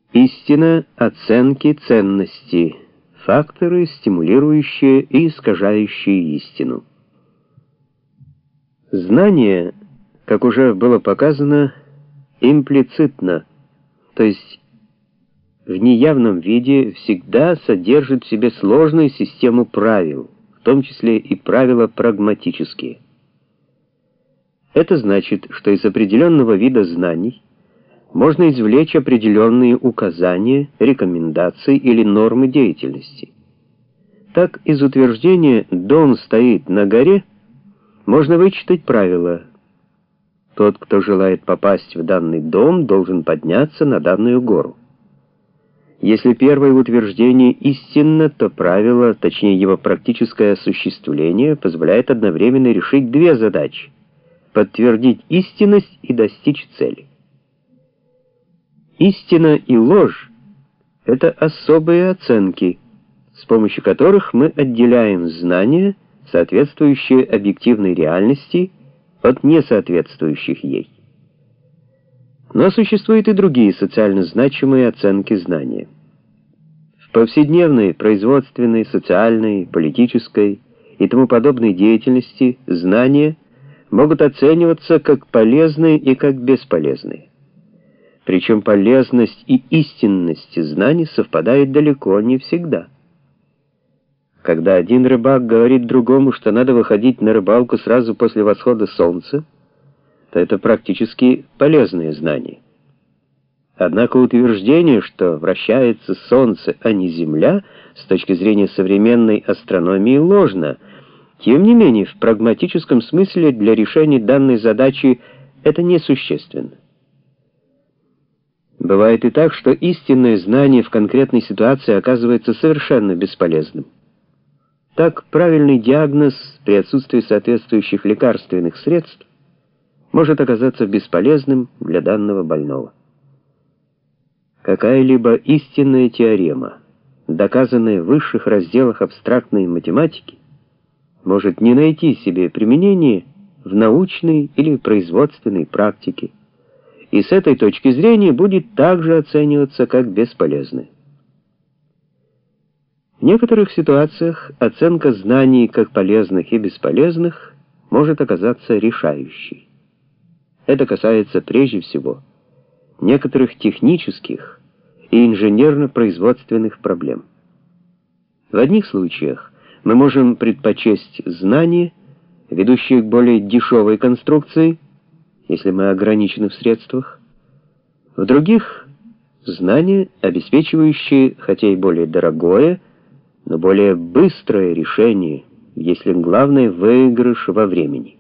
Истина оценки ценности. Факторы, стимулирующие и искажающие истину. Знание, как уже было показано, имплицитно, то есть в неявном виде всегда содержит в себе сложную систему правил, в том числе и правила прагматические. Это значит, что из определенного вида знаний можно извлечь определенные указания, рекомендации или нормы деятельности. Так, из утверждения «дом стоит на горе» можно вычитать правило: тот, кто желает попасть в данный дом, должен подняться на данную гору. Если первое утверждение истинно, то правило, точнее его практическое осуществление, позволяет одновременно решить две задачи: подтвердить истинность и достичь цели. Истина и ложь — это особые оценки, с помощью которых мы отделяем знания, соответствующие объективной реальности, от несоответствующих ей. Но существуют и другие социально значимые оценки знания. В повседневной, производственной, социальной, политической и тому подобной деятельности знания могут оцениваться как полезные и как бесполезные. Причем полезность и истинность знаний совпадают далеко не всегда. Когда один рыбак говорит другому, что надо выходить на рыбалку сразу после восхода солнца, то это практически полезное знание. Однако утверждение, что вращается Солнце, а не Земля, с точки зрения современной астрономии ложно. Тем не менее, в прагматическом смысле для решения данной задачи это несущественно. Бывает и так, что истинное знание в конкретной ситуации оказывается совершенно бесполезным. Так, правильный диагноз при отсутствии соответствующих лекарственных средств может оказаться бесполезным для данного больного. Какая-либо истинная теорема, доказанная в высших разделах абстрактной математики, может не найти себе применения в научной или производственной практике, и с этой точки зрения будет также оцениваться как бесполезная. В некоторых ситуациях оценка знаний как полезных и бесполезных может оказаться решающей. Это касается прежде всего некоторых технических и инженерно-производственных проблем. В одних случаях мы можем предпочесть знания, ведущие к более дешевой конструкции, если мы ограничены в средствах. В других — знания, обеспечивающие, хотя и более дорогое, но более быстрое решение, если главное — выигрыш во времени.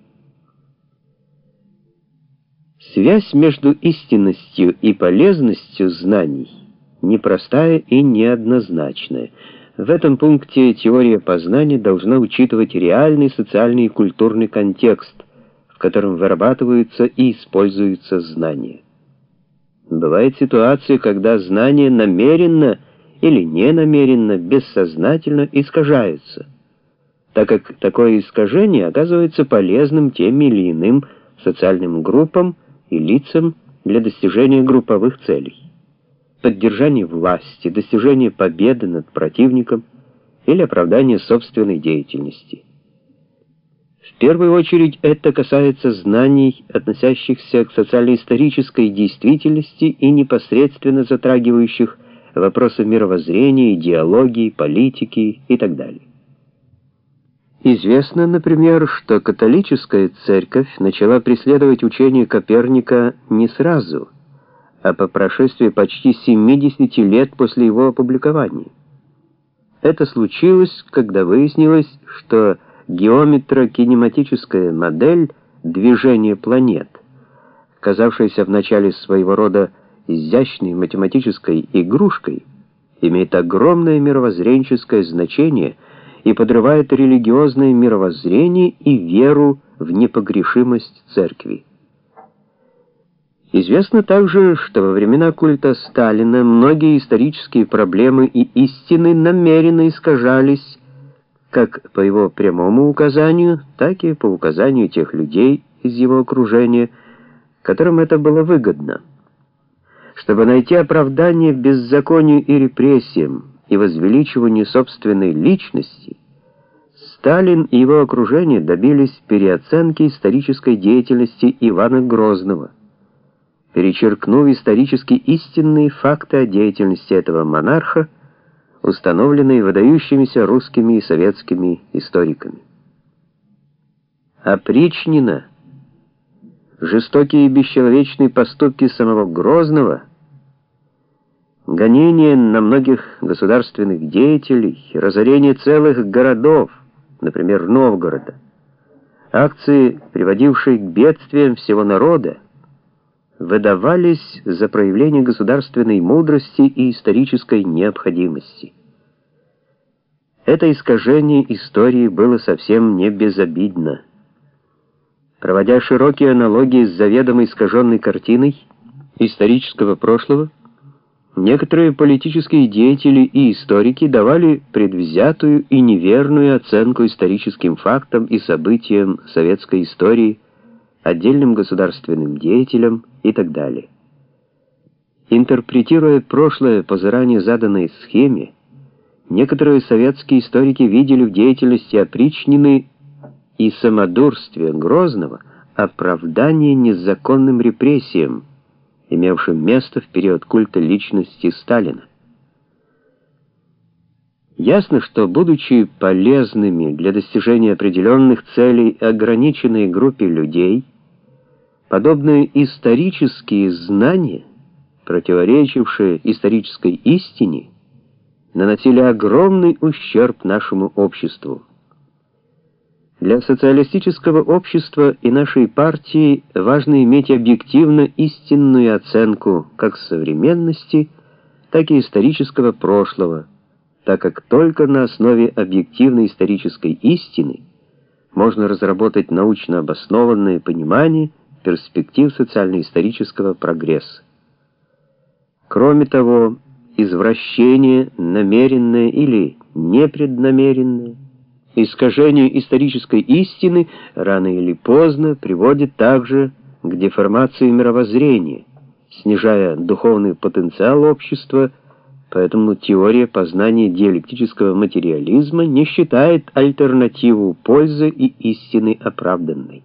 Связь между истинностью и полезностью знаний непростая и неоднозначная. В этом пункте теория познания должна учитывать реальный социальный и культурный контекст, в котором вырабатываются и используются знания. Бывает ситуация, когда знания намеренно или ненамеренно, бессознательно искажаются, так как такое искажение оказывается полезным тем или иным социальным группам и лицам для достижения групповых целей, поддержания власти, достижения победы над противником или оправдания собственной деятельности. В первую очередь это касается знаний, относящихся к социально-исторической действительности и непосредственно затрагивающих вопросы мировоззрения, идеологии, политики и так далее. Известно, например, что католическая церковь начала преследовать учение Коперника не сразу, а по прошествии почти 70 лет после его опубликования. Это случилось, когда выяснилось, что геометро-кинематическая модель движения планет, казавшаяся в начале своего рода изящной математической игрушкой, имеет огромное мировоззренческое значение и подрывает религиозное мировоззрение и веру в непогрешимость церкви. Известно также, что во времена культа Сталина многие исторические проблемы и истины намеренно искажались, как по его прямому указанию, так и по указанию тех людей из его окружения, которым это было выгодно. Чтобы найти оправдание беззаконию и репрессиям и возвеличиванию собственной личности, Сталин и его окружение добились переоценки исторической деятельности Ивана Грозного, перечеркнув исторически истинные факты о деятельности этого монарха, установленные выдающимися русскими и советскими историками. Опричнина, жестокие и бесчеловечные поступки самого Грозного, гонения на многих государственных деятелей, разорение целых городов, например, Новгорода, акции, приводившие к бедствиям всего народа, выдавались за проявление государственной мудрости и исторической необходимости. Это искажение истории было совсем не безобидно. Проводя широкие аналогии с заведомо искаженной картиной исторического прошлого, некоторые политические деятели и историки давали предвзятую и неверную оценку историческим фактам и событиям советской истории, отдельным государственным деятелям и так далее. Интерпретируя прошлое по заранее заданной схеме, некоторые советские историки видели в деятельности опричнины и самодурстве Грозного оправдание незаконным репрессиям, имевшим место в период культа личности Сталина. Ясно, что, будучи полезными для достижения определенных целей ограниченной группе людей, подобные исторические знания, противоречившие исторической истине, наносили огромный ущерб нашему обществу. Для социалистического общества и нашей партии важно иметь объективно истинную оценку как современности, так и исторического прошлого, так как только на основе объективной исторической истины можно разработать научно обоснованное понимание перспектив социально-исторического прогресса. Кроме того, извращение, намеренное или непреднамеренное, искажение исторической истины рано или поздно приводит также к деформации мировоззрения, снижая духовный потенциал общества, поэтому теория познания диалектического материализма не считает альтернативу пользы и истины оправданной.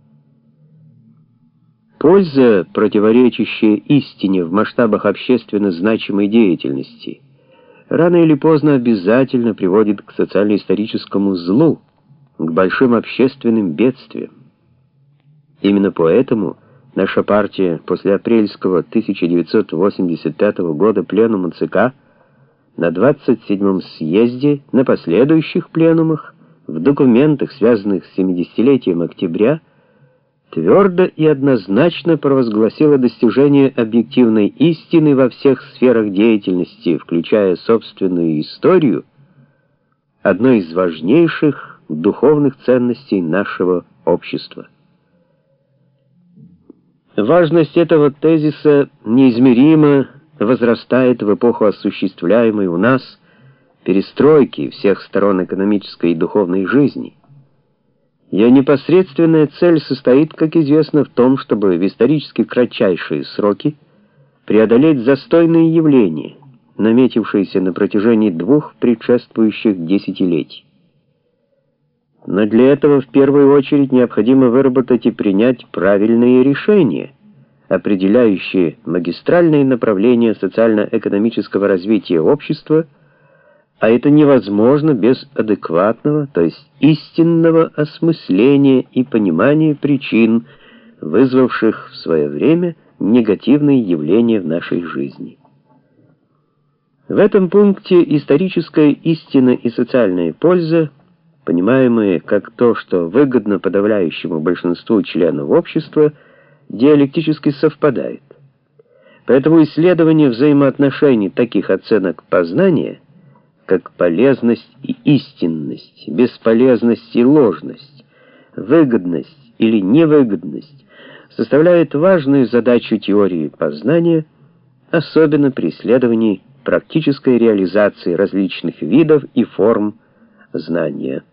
Польза, противоречащая истине в масштабах общественно значимой деятельности, рано или поздно обязательно приводит к социально-историческому злу, к большим общественным бедствиям. Именно поэтому наша партия после апрельского 1985 года пленума ЦК на 27-м съезде, на последующих пленумах, в документах, связанных с 70-летием октября, твердо и однозначно провозгласила достижение объективной истины во всех сферах деятельности, включая собственную историю, одной из важнейших духовных ценностей нашего общества. Важность этого тезиса неизмеримо возрастает в эпоху осуществляемой у нас перестройки всех сторон экономической и духовной жизни. Ее непосредственная цель состоит, как известно, в том, чтобы в исторически кратчайшие сроки преодолеть застойные явления, наметившиеся на протяжении 2 предшествующих десятилетий. Но для этого в первую очередь необходимо выработать и принять правильные решения, определяющие магистральные направления социально-экономического развития общества, а это невозможно без адекватного, то есть истинного осмысления и понимания причин, вызвавших в свое время негативные явления в нашей жизни. В этом пункте историческая истина и социальная польза, понимаемые как то, что выгодно подавляющему большинству членов общества, диалектически совпадают. Поэтому исследование взаимоотношений таких оценок познания, как полезность и истинность, бесполезность и ложность, выгодность или невыгодность, составляет важную задачу теории познания, особенно при исследовании практической реализации различных видов и форм знания.